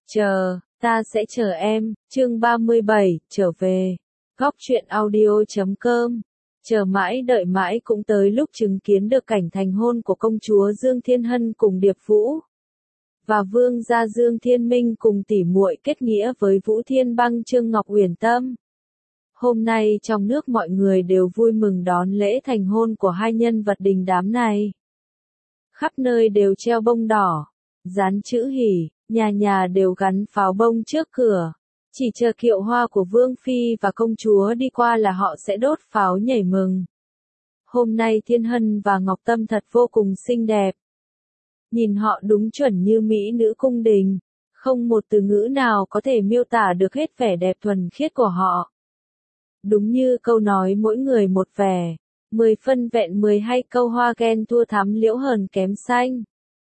Ta sẽ chờ em, chương 37, trở về. Góc truyện audio.com. Chờ mãi đợi mãi cũng tới lúc chứng kiến được cảnh thành hôn của công chúa Dương Thiên Hân cùng Điệp Vũ. Và vương gia Dương Thiên Minh cùng tỷ muội kết nghĩa với Vũ Thiên Băng Trương Ngọc Uyển Tâm. Hôm nay trong nước mọi người đều vui mừng đón lễ thành hôn của hai nhân vật đình đám này. Khắp nơi đều treo bông đỏ, dán chữ hỉ, nhà nhà đều gắn pháo bông trước cửa. Chỉ chờ kiệu hoa của Vương Phi và công chúa đi qua là họ sẽ đốt pháo nhảy mừng. Hôm nay Thiên Hân và Ngọc Tâm thật vô cùng xinh đẹp. Nhìn họ đúng chuẩn như mỹ nữ cung đình, không một từ ngữ nào có thể miêu tả được hết vẻ đẹp thuần khiết của họ. Đúng như câu nói mỗi người một vẻ, 10 phân vẹn 12 câu hoa ghen thua thắm liễu hờn kém xanh.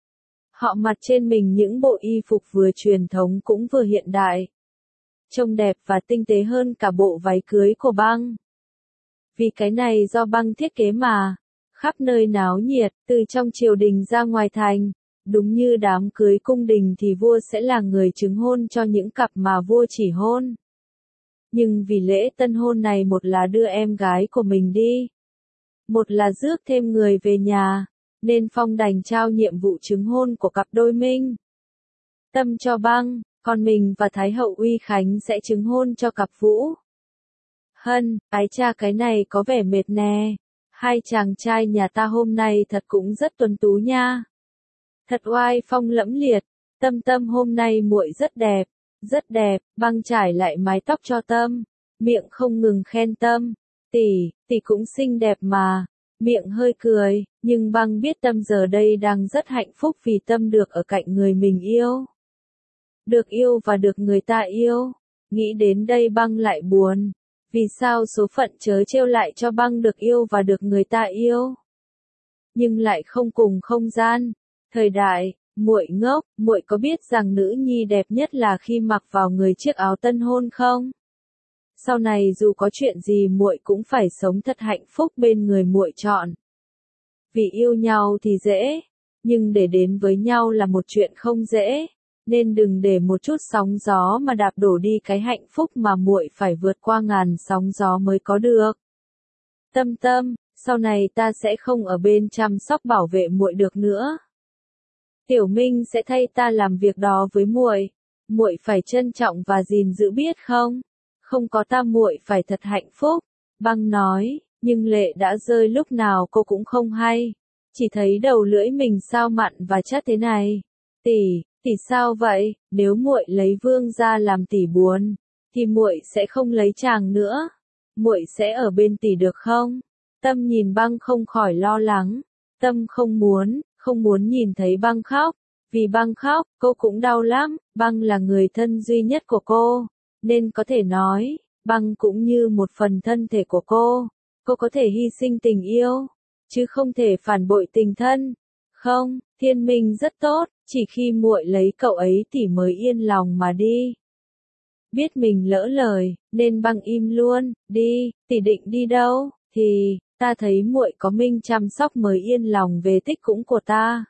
Họ mặc trên mình những bộ y phục vừa truyền thống cũng vừa hiện đại. Trông đẹp và tinh tế hơn cả bộ váy cưới của Băng. Vì cái này do Băng thiết kế mà, khắp nơi náo nhiệt, từ trong triều đình ra ngoài thành. Đúng như đám cưới cung đình thì vua sẽ là người chứng hôn cho những cặp mà vua chỉ hôn. Nhưng vì lễ tân hôn này một là đưa em gái của mình đi, một là rước thêm người về nhà, nên Phong đành trao nhiệm vụ chứng hôn của cặp đôi Minh Tâm cho Băng, còn mình và Thái hậu Uy Khánh sẽ chứng hôn cho cặp Vũ Hân. Ái cha, cái này có vẻ mệt nè. Hai chàng trai nhà ta hôm nay thật cũng rất tuấn tú nha. Thật oai phong lẫm liệt. Tâm Tâm hôm nay muội rất đẹp, rất đẹp. Băng trải lại mái tóc cho Tâm, miệng không ngừng khen Tâm. Tỷ cũng xinh đẹp mà. Miệng hơi cười, nhưng Băng biết Tâm giờ đây đang rất hạnh phúc vì Tâm được ở cạnh người mình yêu. Được yêu và được người ta yêu. Nghĩ đến đây Băng lại buồn. Vì sao số phận trớ trêu lại cho Băng được yêu và được người ta yêu, nhưng lại không cùng không gian, thời đại. Muội ngốc, muội có biết rằng nữ nhi đẹp nhất là khi mặc vào người chiếc áo tân hôn không? Sau này dù có chuyện gì muội cũng phải sống thật hạnh phúc bên người muội chọn. Vì yêu nhau thì dễ, nhưng để đến với nhau là một chuyện không dễ, nên đừng để một chút sóng gió mà đạp đổ đi cái hạnh phúc mà muội phải vượt qua ngàn sóng gió mới có được. Tâm Tâm, sau này ta sẽ không ở bên chăm sóc bảo vệ muội được nữa. Tiểu Minh sẽ thay ta làm việc đó với muội. Muội phải trân trọng và gìn giữ biết không? Không có ta muội phải thật hạnh phúc. Băng nói, nhưng lệ đã rơi lúc nào cô cũng không hay. Chỉ thấy đầu lưỡi mình sao mặn và chát thế này. Tỷ sao vậy? Nếu muội lấy Vương gia làm tỷ buồn, thì muội sẽ không lấy chàng nữa. Muội sẽ ở bên tỷ được không? Tâm nhìn Băng không khỏi lo lắng. Tâm không muốn nhìn thấy Băng khóc. Vì Băng khóc, cô cũng đau lắm. Băng là người thân duy nhất của cô, nên có thể nói, Băng cũng như một phần thân thể của cô. Cô có thể hy sinh tình yêu, chứ không thể phản bội tình thân. Không, Thiên Minh rất tốt, chỉ khi muội lấy cậu ấy tỷ mới yên lòng mà đi. Biết mình lỡ lời, nên Băng im luôn. Đi, tỷ định đi đâu? Thì ta thấy muội có Minh chăm sóc mới yên lòng về tích cũng của ta.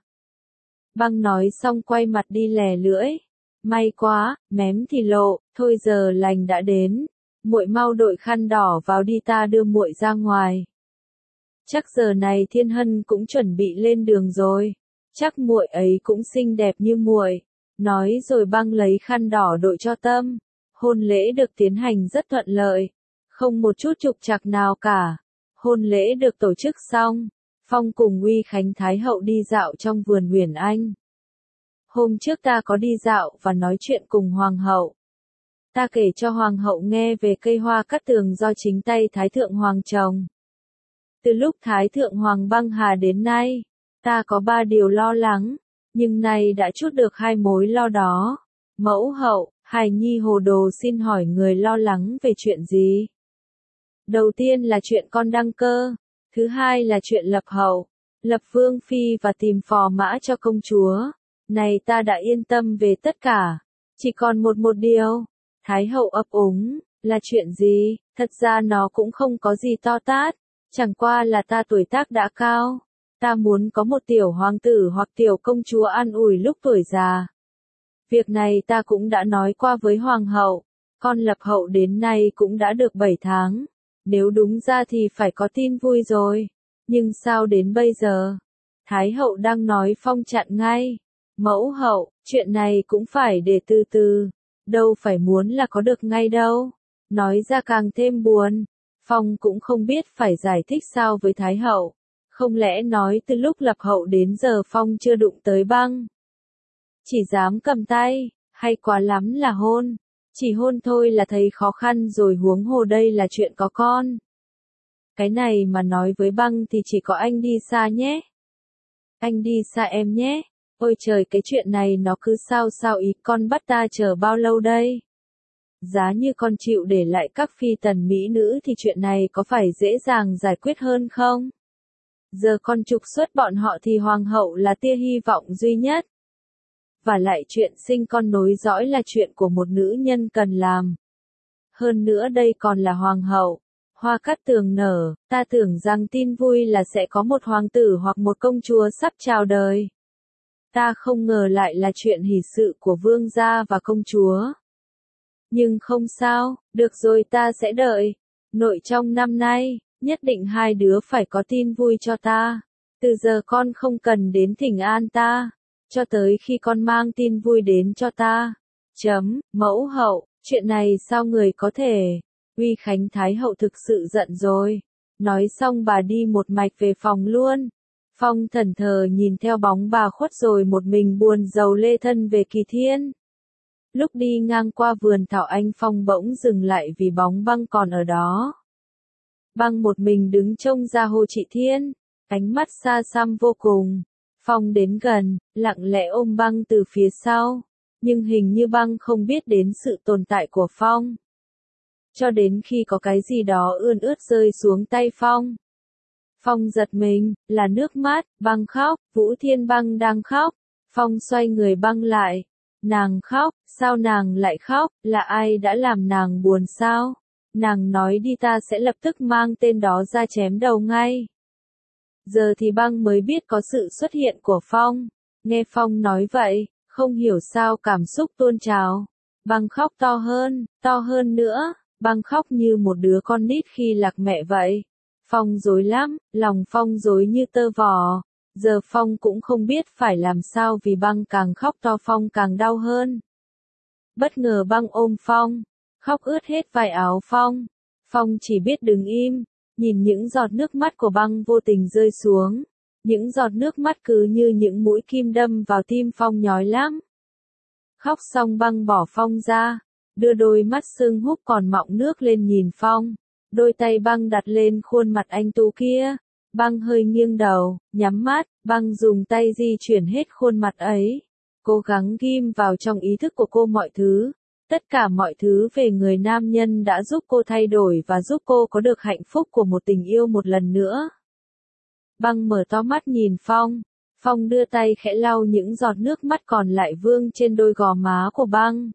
Băng nói xong quay mặt đi lè lưỡi. May quá, mém thì lộ, thôi giờ lành đã đến. Muội mau đội khăn đỏ vào đi, ta đưa muội ra ngoài. Chắc giờ này Thiên Hân cũng chuẩn bị lên đường rồi. Chắc muội ấy cũng xinh đẹp như muội. Nói rồi Băng lấy khăn đỏ đội cho Tâm. Hôn lễ được tiến hành rất thuận lợi, không một chút trục trặc nào cả. Hôn lễ được tổ chức xong, Phong cùng Uy Khánh Thái hậu đi dạo trong vườn Uyển Anh. Hôm trước ta có đi dạo và nói chuyện cùng Hoàng hậu. Ta kể cho Hoàng hậu nghe về cây hoa cát tường do chính tay Thái thượng Hoàng trồng. Từ lúc Thái thượng Hoàng Băng Hà đến nay, ta có 3 điều lo lắng, nhưng nay đã trút được 2 mối lo đó. Mẫu hậu, hài nhi hồ đồ xin hỏi người lo lắng về chuyện gì? Đầu tiên là chuyện con đăng cơ, thứ hai là chuyện lập hậu, lập vương phi và tìm phò mã cho công chúa. Này ta đã yên tâm về tất cả, chỉ còn một điều. Thái hậu ấp úng, là chuyện gì? Thật ra nó cũng không có gì to tát, chẳng qua là ta tuổi tác đã cao. Ta muốn có một tiểu hoàng tử hoặc tiểu công chúa an ủi lúc tuổi già. Việc này ta cũng đã nói qua với hoàng hậu, con lập hậu đến nay cũng đã được 7 tháng, nếu đúng ra thì phải có tin vui rồi, nhưng sao đến bây giờ? Thái hậu đang nói Phong chặn ngay. Mẫu hậu, chuyện này cũng phải để từ từ, đâu phải muốn là có được ngay đâu. Nói ra càng thêm buồn, Phong cũng không biết phải giải thích sao với Thái hậu. Không lẽ nói từ lúc lập hậu đến giờ Phong chưa đụng tới băng? Chỉ dám cầm tay, hay quá lắm là hôn. Chỉ hôn thôi là thấy khó khăn rồi, huống hồ đây là chuyện có con. Cái này mà nói với băng thì chỉ có anh đi xa nhé. Anh đi xa em nhé. Ôi trời, cái chuyện này nó cứ sao ý, con bắt ta chờ bao lâu đây? Giá như con chịu để lại các phi tần mỹ nữ thì chuyện này có phải dễ dàng giải quyết hơn không? Giờ con trục xuất bọn họ thì hoàng hậu là tia hy vọng duy nhất. Và lại chuyện sinh con nối dõi là chuyện của một nữ nhân cần làm. Hơn nữa đây còn là hoàng hậu. Hoa cát tường nở, ta tưởng rằng tin vui là sẽ có một hoàng tử hoặc một công chúa sắp chào đời. Ta không ngờ lại là chuyện hỷ sự của vương gia và công chúa. Nhưng không sao, được rồi, ta sẽ đợi. Nội trong năm nay, nhất định hai đứa phải có tin vui cho ta. Từ giờ con không cần đến thỉnh an ta, cho tới khi con mang tin vui đến cho ta. Mẫu hậu, chuyện này sao người có thể? Uy Khánh Thái hậu thực sự giận rồi. Nói xong bà đi một mạch về phòng luôn. Phong thẫn thờ nhìn theo bóng bà khuất rồi một mình buồn rầu lê thân về Kỳ Thiên. Lúc đi ngang qua vườn thảo anh Phong bỗng dừng lại vì bóng băng còn ở đó. Băng một mình đứng trông ra Hồ Trị Thiên, ánh mắt xa xăm vô cùng. Phong đến gần, lặng lẽ ôm băng từ phía sau, nhưng hình như băng không biết đến sự tồn tại của Phong. Cho đến khi có cái gì đó ươn ướt rơi xuống tay Phong. Phong giật mình, là nước mắt, băng khóc, Vũ Thiên Băng đang khóc. Phong xoay người băng lại. Nàng khóc, sao nàng lại khóc, là ai đã làm nàng buồn sao? Nàng nói đi, ta sẽ lập tức mang tên đó ra chém đầu ngay. Giờ thì băng mới biết có sự xuất hiện của Phong. Nghe Phong nói vậy, không hiểu sao cảm xúc tuôn trào. Băng khóc to hơn nữa, băng khóc như một đứa con nít khi lạc mẹ vậy. Phong rối lắm, lòng Phong rối như tơ vò. Giờ Phong cũng không biết phải làm sao vì băng càng khóc to Phong càng đau hơn. Bất ngờ băng ôm Phong, khóc ướt hết vải áo Phong. Phong chỉ biết đứng im, nhìn những giọt nước mắt của băng vô tình rơi xuống. Những giọt nước mắt cứ như những mũi kim đâm vào tim Phong nhói lắm. Khóc xong băng bỏ Phong ra, đưa đôi mắt sưng húp còn mọng nước lên nhìn Phong. Đôi tay băng đặt lên khuôn mặt anh tú kia. Băng hơi nghiêng đầu, nhắm mắt, băng dùng tay di chuyển hết khuôn mặt ấy. Cố gắng ghim vào trong ý thức của cô mọi thứ. Tất cả mọi thứ về người nam nhân đã giúp cô thay đổi và giúp cô có được hạnh phúc của một tình yêu một lần nữa. Băng mở to mắt nhìn Phong. Phong đưa tay khẽ lau những giọt nước mắt còn lại vương trên đôi gò má của băng.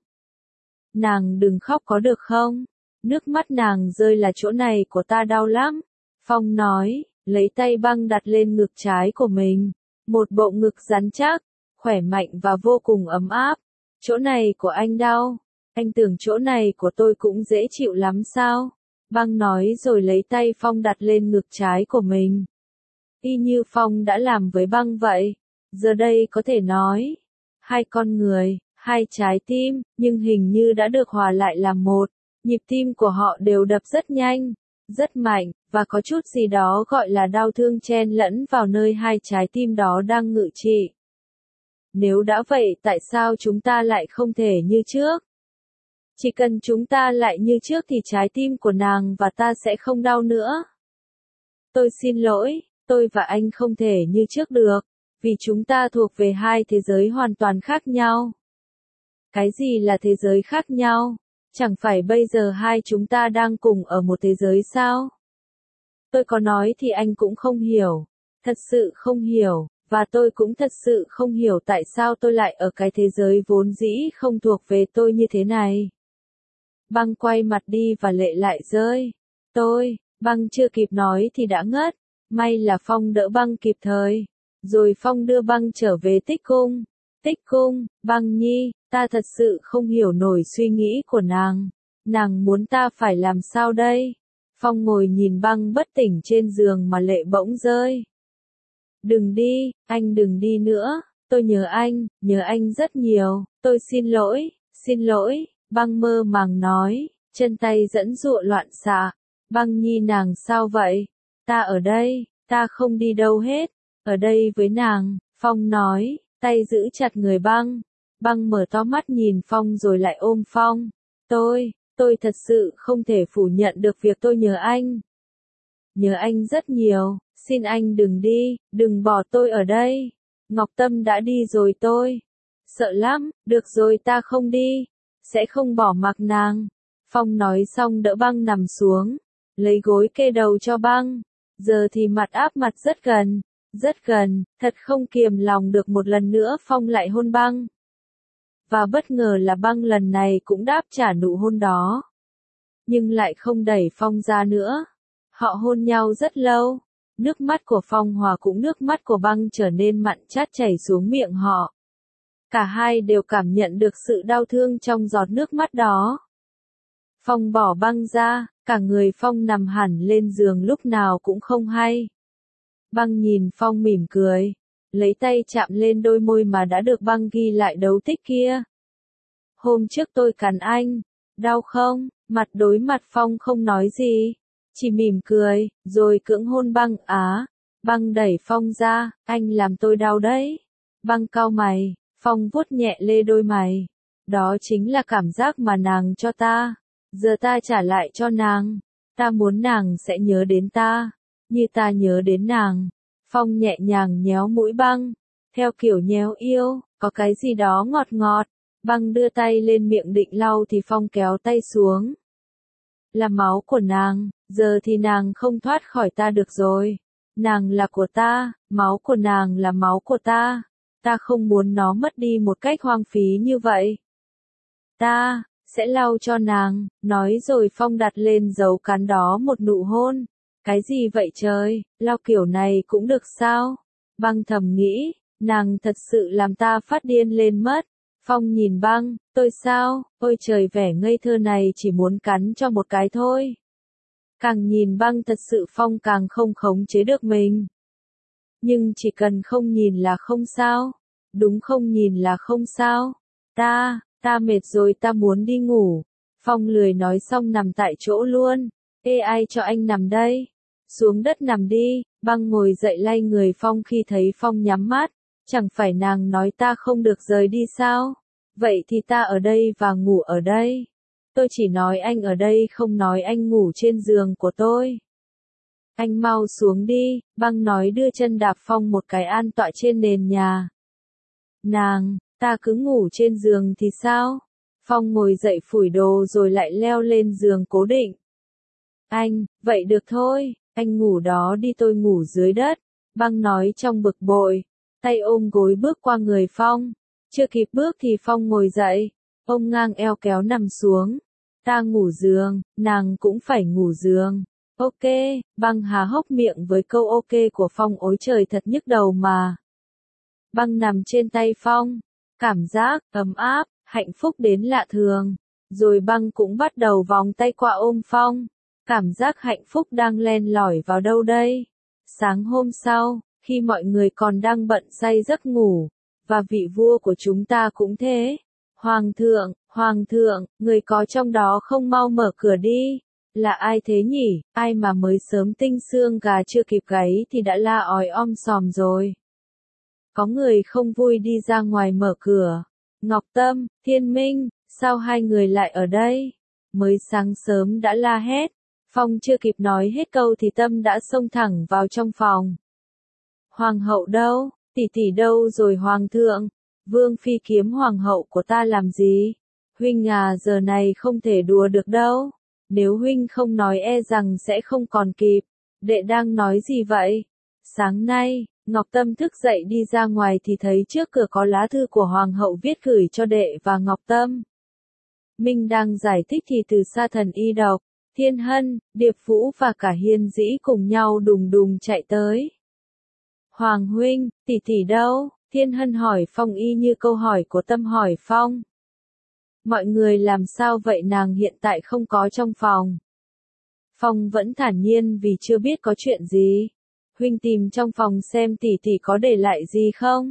Nàng đừng khóc có được không? Nước mắt nàng rơi là chỗ này của ta đau lắm. Phong nói, lấy tay băng đặt lên ngực trái của mình. Một bộ ngực rắn chắc, khỏe mạnh và vô cùng ấm áp. Chỗ này của anh đau. Anh tưởng chỗ này của tôi cũng dễ chịu lắm sao? Băng nói rồi lấy tay Phong đặt lên ngực trái của mình. Y như Phong đã làm với băng vậy. Giờ đây có thể nói, hai con người, hai trái tim, nhưng hình như đã được hòa lại làm một. Nhịp tim của họ đều đập rất nhanh, rất mạnh, và có chút gì đó gọi là đau thương chen lẫn vào nơi hai trái tim đó đang ngự trị. Nếu đã vậy tại sao chúng ta lại không thể như trước? Chỉ cần chúng ta lại như trước thì trái tim của nàng và ta sẽ không đau nữa. Tôi xin lỗi, tôi và anh không thể như trước được, vì chúng ta thuộc về hai thế giới hoàn toàn khác nhau. Cái gì là thế giới khác nhau? Chẳng phải bây giờ hai chúng ta đang cùng ở một thế giới sao? Tôi có nói thì anh cũng không hiểu. Thật sự không hiểu, và tôi cũng thật sự không hiểu tại sao tôi lại ở cái thế giới vốn dĩ không thuộc về tôi như thế này. Băng quay mặt đi và lệ lại rơi. Băng chưa kịp nói thì đã ngất. May là Phong đỡ băng kịp thời. Rồi Phong đưa băng trở về Tích Cung. Tích Cung, băng nhi, Ta thật sự không hiểu nổi suy nghĩ của nàng. Nàng muốn ta phải làm sao đây? Phong ngồi nhìn băng bất tỉnh trên giường mà lệ bỗng rơi. Đừng đi, anh đừng đi nữa. Tôi nhớ anh rất nhiều. Tôi xin lỗi, băng mơ màng nói, chân tay dẫn dụa loạn xạ. Băng nhi nàng sao vậy? Ta ở đây, ta không đi đâu hết. Ở đây với nàng, Phong nói, tay giữ chặt người băng. Băng mở to mắt nhìn Phong rồi lại ôm Phong. Tôi thật sự không thể phủ nhận được việc tôi nhớ anh. Nhớ anh rất nhiều, xin anh đừng đi, đừng bỏ tôi ở đây. Ngọc Tâm đã đi rồi tôi. Sợ lắm, được rồi ta không đi. Sẽ không bỏ mặc nàng. Phong nói xong đỡ băng nằm xuống. Lấy gối kê đầu cho băng. Giờ thì mặt áp mặt rất gần, thật không kiềm lòng được một lần nữa Phong lại hôn băng. Và bất ngờ là băng lần này cũng đáp trả nụ hôn đó. Nhưng lại không đẩy Phong ra nữa. Họ hôn nhau rất lâu. Nước mắt của Phong hòa cũng nước mắt của băng trở nên mặn chát chảy xuống miệng họ. Cả hai đều cảm nhận được sự đau thương trong giọt nước mắt đó. Phong bỏ băng ra, cả người Phong nằm hẳn lên giường lúc nào cũng không hay. Băng nhìn Phong mỉm cười, lấy tay chạm lên đôi môi mà đã được băng ghi lại dấu tích kia. Hôm trước tôi cắn anh, đau không? Mặt đối mặt Phong không nói gì, chỉ mỉm cười, rồi cưỡng hôn băng. Băng đẩy Phong ra, anh làm tôi đau đấy. Băng cau mày, Phong vuốt nhẹ lê đôi mày. Đó chính là cảm giác mà nàng cho ta. Giờ ta trả lại cho nàng. Ta muốn nàng sẽ nhớ đến ta, như ta nhớ đến nàng. Phong nhẹ nhàng nhéo mũi băng, theo kiểu nhéo yêu, có cái gì đó ngọt ngọt. Băng đưa tay lên miệng định lau thì Phong kéo tay xuống. Là máu của nàng, giờ thì nàng không thoát khỏi ta được rồi. Nàng là của ta, máu của nàng là máu của ta. Ta không muốn nó mất đi một cách hoang phí như vậy. Ta sẽ lau cho nàng, nói rồi Phong đặt lên dấu cắn đó một nụ hôn. Cái gì vậy trời, lau kiểu này cũng được sao? Băng thầm nghĩ, nàng thật sự làm ta phát điên lên mất. Phong nhìn băng, tôi sao? Ôi trời, vẻ ngây thơ này chỉ muốn cắn cho một cái thôi. Càng nhìn băng thật sự Phong càng không khống chế được mình. Nhưng chỉ cần không nhìn là không sao. Đúng, không nhìn là không sao. Ta mệt rồi, ta muốn đi ngủ. Phong lười nói xong nằm tại chỗ luôn. Ê, ai cho anh nằm đây? Xuống đất nằm đi. Băng ngồi dậy lay người Phong khi thấy Phong nhắm mắt. Chẳng phải nàng nói ta không được rời đi sao? Vậy thì ta ở đây và ngủ ở đây. Tôi chỉ nói anh ở đây, không nói anh ngủ trên giường của tôi. Anh mau xuống đi, băng nói, đưa chân đạp Phong một cái an tọa trên nền nhà. Ta cứ ngủ trên giường thì sao? Phong ngồi dậy phủi đồ rồi lại leo lên giường cố định. Vậy được thôi, anh ngủ đó đi, tôi ngủ dưới đất. Băng nói trong bực bội, tay ôm gối bước qua người Phong. Chưa kịp bước thì Phong ngồi dậy, ôm ngang eo kéo nằm xuống. Ta ngủ giường, nàng cũng phải ngủ giường. Ok, băng há hốc miệng với câu ok của Phong, ối trời thật nhức đầu mà. Băng nằm trên tay Phong, cảm giác ấm áp, hạnh phúc đến lạ thường. Rồi băng cũng bắt đầu vòng tay qua ôm Phong. Cảm giác hạnh phúc đang len lỏi vào đâu đây? Sáng hôm sau, khi mọi người còn đang bận say giấc ngủ, và vị vua của chúng ta cũng thế. Hoàng thượng, người có trong đó không mau mở cửa đi. Là ai thế nhỉ? Ai mà mới sớm tinh xương gà chưa kịp gáy thì đã la òi om sòm rồi. Có người không vui đi ra ngoài mở cửa. Ngọc Tâm, Thiên Minh, sao hai người lại ở đây? Mới sáng sớm đã la hét. Phong chưa kịp nói hết câu thì Tâm đã xông thẳng vào trong phòng. Hoàng hậu đâu? Tỷ tỷ đâu rồi hoàng thượng? Vương phi kiếm hoàng hậu của ta làm gì? Huynh à, giờ này không thể đùa được đâu. Nếu huynh không nói e rằng sẽ không còn kịp. Đệ đang nói gì vậy? Sáng nay, Ngọc Tâm thức dậy đi ra ngoài thì thấy trước cửa có lá thư của hoàng hậu viết gửi cho đệ và Ngọc Tâm. Minh đang giải thích thì từ xa Thần Y Độc, Thiên Hân, Điệp Vũ và cả Hiên Dĩ cùng nhau đùng đùng chạy tới. Hoàng huynh, tỷ tỷ đâu? Thiên Hân hỏi Phong y như câu hỏi của Tâm hỏi Phong. Mọi người làm sao vậy, nàng hiện tại không có trong phòng. Phong vẫn thản nhiên vì chưa biết có chuyện gì. Huynh tìm trong phòng xem tỷ tỷ có để lại gì không?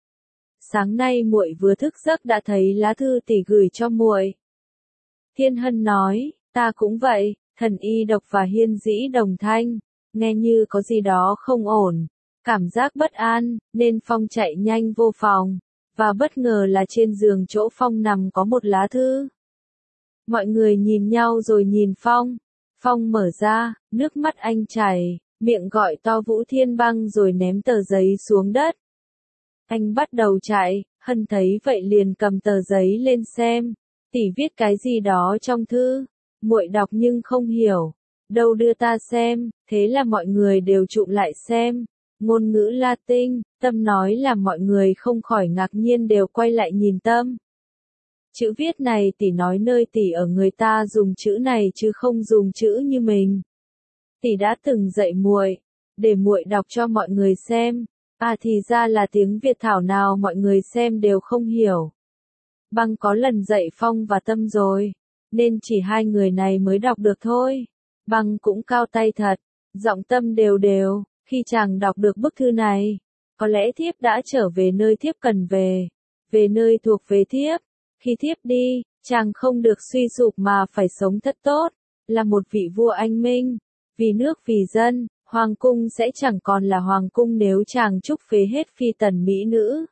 Sáng nay muội vừa thức giấc đã thấy lá thư tỷ gửi cho muội. Thiên Hân nói, ta cũng vậy, thần y độc và hiên dĩ đồng thanh, nghe như có gì đó không ổn, cảm giác bất an, nên Phong chạy nhanh vô phòng, và bất ngờ là trên giường chỗ Phong nằm có một lá thư. Mọi người nhìn nhau rồi nhìn Phong. Phong mở ra, nước mắt anh chảy, miệng gọi to Vũ Thiên Băng rồi ném tờ giấy xuống đất. Anh bắt đầu chạy, Hân thấy vậy liền cầm tờ giấy lên xem. Tỷ viết cái gì đó trong thư, muội đọc nhưng không hiểu. Đâu đưa ta xem, thế là mọi người đều chụm lại xem. Ngôn ngữ Latin, Tâm nói là mọi người không khỏi ngạc nhiên đều quay lại nhìn Tâm. Chữ viết này tỷ nói nơi tỷ ở người ta dùng chữ này chứ không dùng chữ như mình. Tỷ đã từng dạy muội, để muội đọc cho mọi người xem. À thì ra là tiếng Việt thảo nào mọi người xem đều không hiểu. Băng có lần dạy Phong và Tâm rồi, nên chỉ hai người này mới đọc được thôi. Băng cũng cao tay thật, giọng Tâm đều đều, khi chàng đọc được bức thư này, có lẽ thiếp đã trở về nơi thiếp cần về nơi thuộc về thiếp. Khi thiếp đi, chàng không được suy sụp mà phải sống thật tốt, là một vị vua anh minh, vì nước vì dân, hoàng cung sẽ chẳng còn là hoàng cung nếu chàng trúc phế hết phi tần mỹ nữ.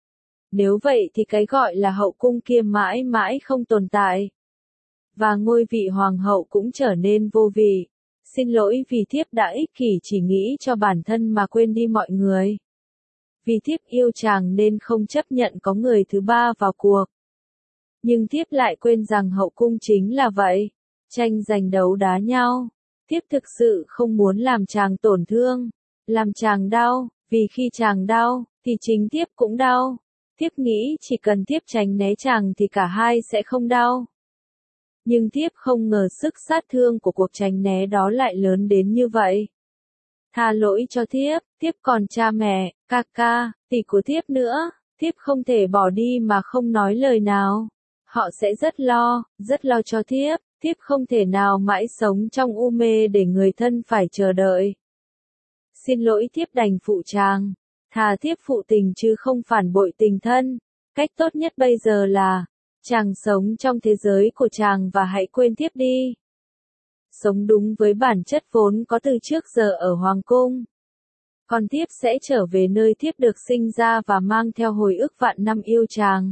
Nếu vậy thì cái gọi là hậu cung kia mãi mãi không tồn tại. Và ngôi vị hoàng hậu cũng trở nên vô vị. Xin lỗi vì thiếp đã ích kỷ chỉ nghĩ cho bản thân mà quên đi mọi người. Vì thiếp yêu chàng nên không chấp nhận có người thứ ba vào cuộc. Nhưng thiếp lại quên rằng hậu cung chính là vậy. Tranh giành đấu đá nhau. Thiếp thực sự không muốn làm chàng tổn thương. Làm chàng đau, vì khi chàng đau, thì chính thiếp cũng đau. Thiếp nghĩ chỉ cần thiếp tránh né chàng thì cả hai sẽ không đau. Nhưng thiếp không ngờ sức sát thương của cuộc tránh né đó lại lớn đến như vậy. Tha lỗi cho thiếp còn cha mẹ, ca ca, tỷ của thiếp nữa, thiếp không thể bỏ đi mà không nói lời nào. Họ sẽ rất lo cho thiếp không thể nào mãi sống trong u mê để người thân phải chờ đợi. Xin lỗi thiếp đành phụ chàng, thà thiếp phụ tình chứ không phản bội tình thân. Cách tốt nhất bây giờ là, chàng sống trong thế giới của chàng và hãy quên thiếp đi. Sống đúng với bản chất vốn có từ trước giờ ở hoàng cung. Còn thiếp sẽ trở về nơi thiếp được sinh ra và mang theo hồi ức vạn năm yêu chàng.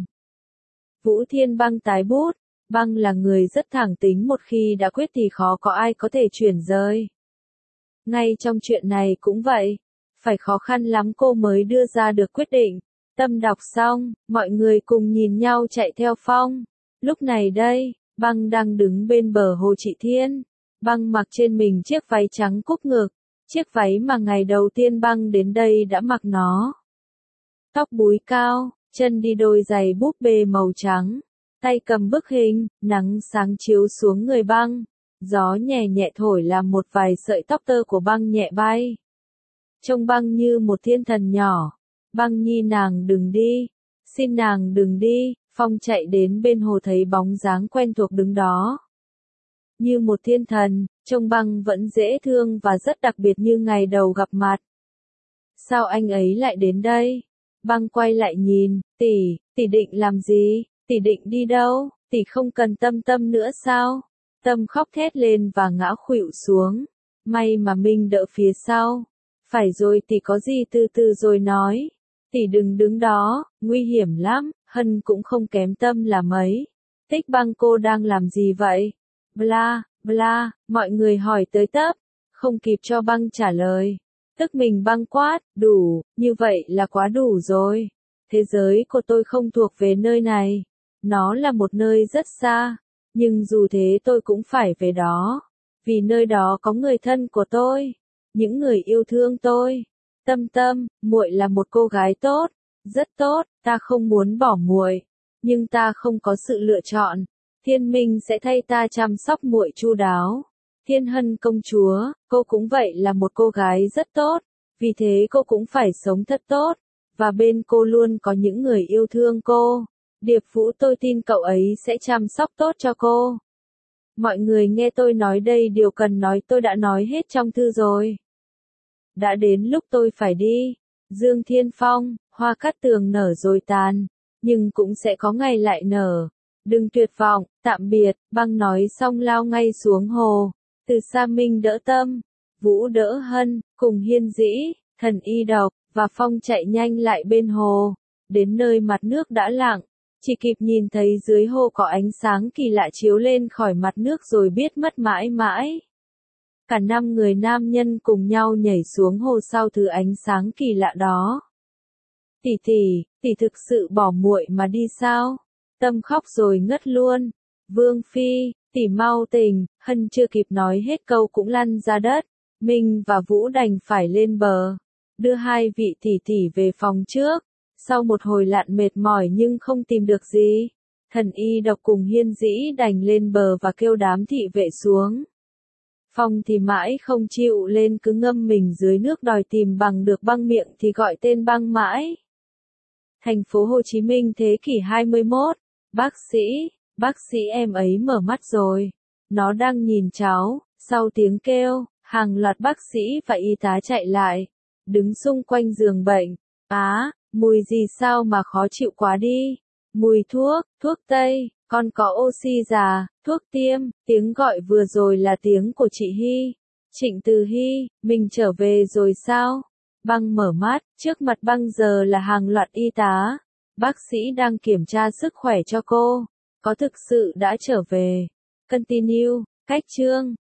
Vũ Thiên Băng tái bút, Băng là người rất thẳng tính, một khi đã quyết thì khó có ai có thể chuyển rời. Ngay trong chuyện này cũng vậy, phải khó khăn lắm cô mới đưa ra được quyết định. Tâm đọc xong, mọi người cùng nhìn nhau chạy theo Phong. Lúc này đây, Băng đang đứng bên bờ hồ Trị Thiên. Băng mặc trên mình chiếc váy trắng cúc ngực, chiếc váy mà ngày đầu tiên Băng đến đây đã mặc nó. Tóc búi cao, chân đi đôi giày búp bê màu trắng, tay cầm bức hình, nắng sáng chiếu xuống người Băng. Gió nhẹ nhẹ thổi làm một vài sợi tóc tơ của Băng nhẹ bay. Trông Băng như một thiên thần nhỏ. Băng nhi nàng đừng đi, xin nàng đừng đi. Phong chạy đến bên hồ thấy bóng dáng quen thuộc đứng đó. Như một thiên thần, trông Băng vẫn dễ thương và rất đặc biệt như ngày đầu gặp mặt. Sao anh ấy lại đến đây? Băng quay lại nhìn, tỷ định làm gì? Tỷ định đi đâu? Tỷ không cần Tâm nữa sao? Tâm khóc thét lên và ngã khuỵu xuống. May mà Minh đỡ phía sau. Phải rồi tỷ có gì từ từ rồi nói. Tỷ đừng đứng đó, nguy hiểm lắm. Hân cũng không kém Tâm là mấy. Tích Băng cô đang làm gì vậy? Bla, bla, mọi người hỏi tới tấp. Không kịp cho Băng trả lời. Tức mình Băng quát, đủ, như vậy là quá đủ rồi. Thế giới của tôi không thuộc về nơi này. Nó là một nơi rất xa. Nhưng dù thế tôi cũng phải về đó. Vì nơi đó có người thân của tôi. Những người yêu thương tôi. Tâm, muội là một cô gái tốt. Rất tốt, ta không muốn bỏ muội. Nhưng ta không có sự lựa chọn. Thiên Minh sẽ thay ta chăm sóc muội chu đáo. Thiên Hân công chúa, cô cũng vậy là một cô gái rất tốt. Vì thế cô cũng phải sống thật tốt. Và bên cô luôn có những người yêu thương cô. Điệp Vũ, tôi tin cậu ấy sẽ chăm sóc tốt cho cô. Mọi người nghe tôi nói đây, điều cần nói tôi đã nói hết trong thư rồi. Đã đến lúc tôi phải đi. Dương Thiên Phong, hoa cát tường nở rồi tàn, nhưng cũng sẽ có ngày lại nở. Đừng tuyệt vọng, tạm biệt, băng nói xong lao ngay xuống hồ. Từ Sa Minh đỡ Tâm, Vũ đỡ Hân, cùng Hiên Dĩ, Thần Y Độc, và Phong chạy nhanh lại bên hồ. Đến nơi mặt nước đã lặng, chỉ kịp nhìn thấy dưới hồ có ánh sáng kỳ lạ chiếu lên khỏi mặt nước rồi biết mất mãi mãi. Cả 5 người nam nhân cùng nhau nhảy xuống hồ sau thứ ánh sáng kỳ lạ đó. Tỷ thực sự bỏ muội mà đi sao? Tâm khóc rồi ngất luôn. Vương Phi, tỷ mau tỉnh, Hân chưa kịp nói hết câu cũng lăn ra đất. Minh và Vũ đành phải lên bờ, đưa hai vị tỷ về phòng trước. Sau một hồi lặn mệt mỏi nhưng không tìm được gì, Thần Y Độc cùng Hiên Dĩ đành lên bờ và kêu đám thị vệ xuống. Phong thì mãi không chịu lên, cứ ngâm mình dưới nước đòi tìm bằng được băng, miệng thì gọi tên băng mãi. Thành phố Hồ Chí Minh thế kỷ 21. Bác sĩ em ấy mở mắt rồi. Nó đang nhìn cháu. Sau tiếng kêu, hàng loạt bác sĩ và y tá chạy lại, đứng xung quanh giường bệnh. Mùi gì sao mà khó chịu quá đi. Mùi thuốc tây, con có oxy già, thuốc tiêm. Tiếng gọi vừa rồi là tiếng của chị Hy. Trịnh Từ Hy, mình trở về rồi sao? Băng mở mắt, trước mặt băng giờ là hàng loạt y tá. Bác sĩ đang kiểm tra sức khỏe cho cô. Có thực sự đã trở về. Continue, cách chương.